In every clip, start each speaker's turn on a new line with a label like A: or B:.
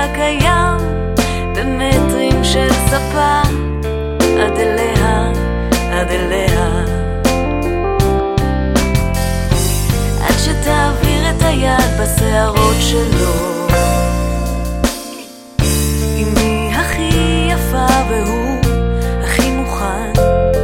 A: הקיים במטרים של ספה עד אליה, עד אליה, עד שתעביר את היד בשערות שלו. אמי הכי יפה והוא הכי מוכן,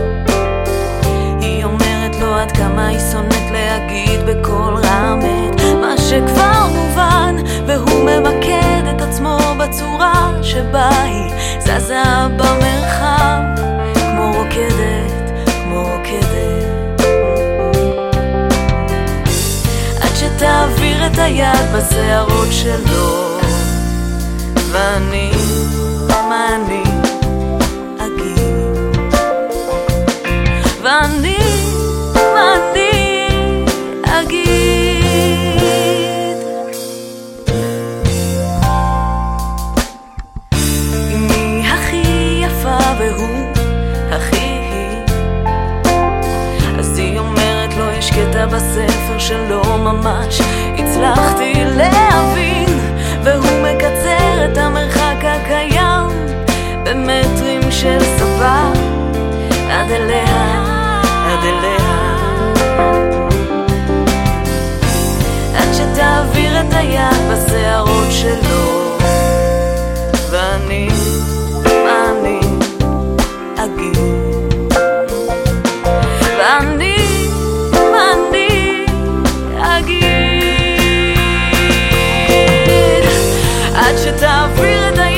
A: היא אומרת לו עד כמה היא שונאת להגיד בכל רם את מה שכבר מובן, והוא ממקד את עצמו בצורה שבה היא זזה במרחב כמו רוקדת, כמו רוקדת, עד שתעביר את היד בשערות שלו. ואני, מה אני אגיד, ואני, מה אני אגיד. אמי הכי יפה והוא הכי היא, אז היא אומרת לו יש קטע בספר שלא ממש הצלחתי להבין, והוא מקצר את המרחק הקיים במטרים של ספה עד אליה, עד אליה, עד שתעביר את היד בשערות שלו. ואני, מה אני אגיד, ואני, מה אני אגיד, עד שתעביר את היד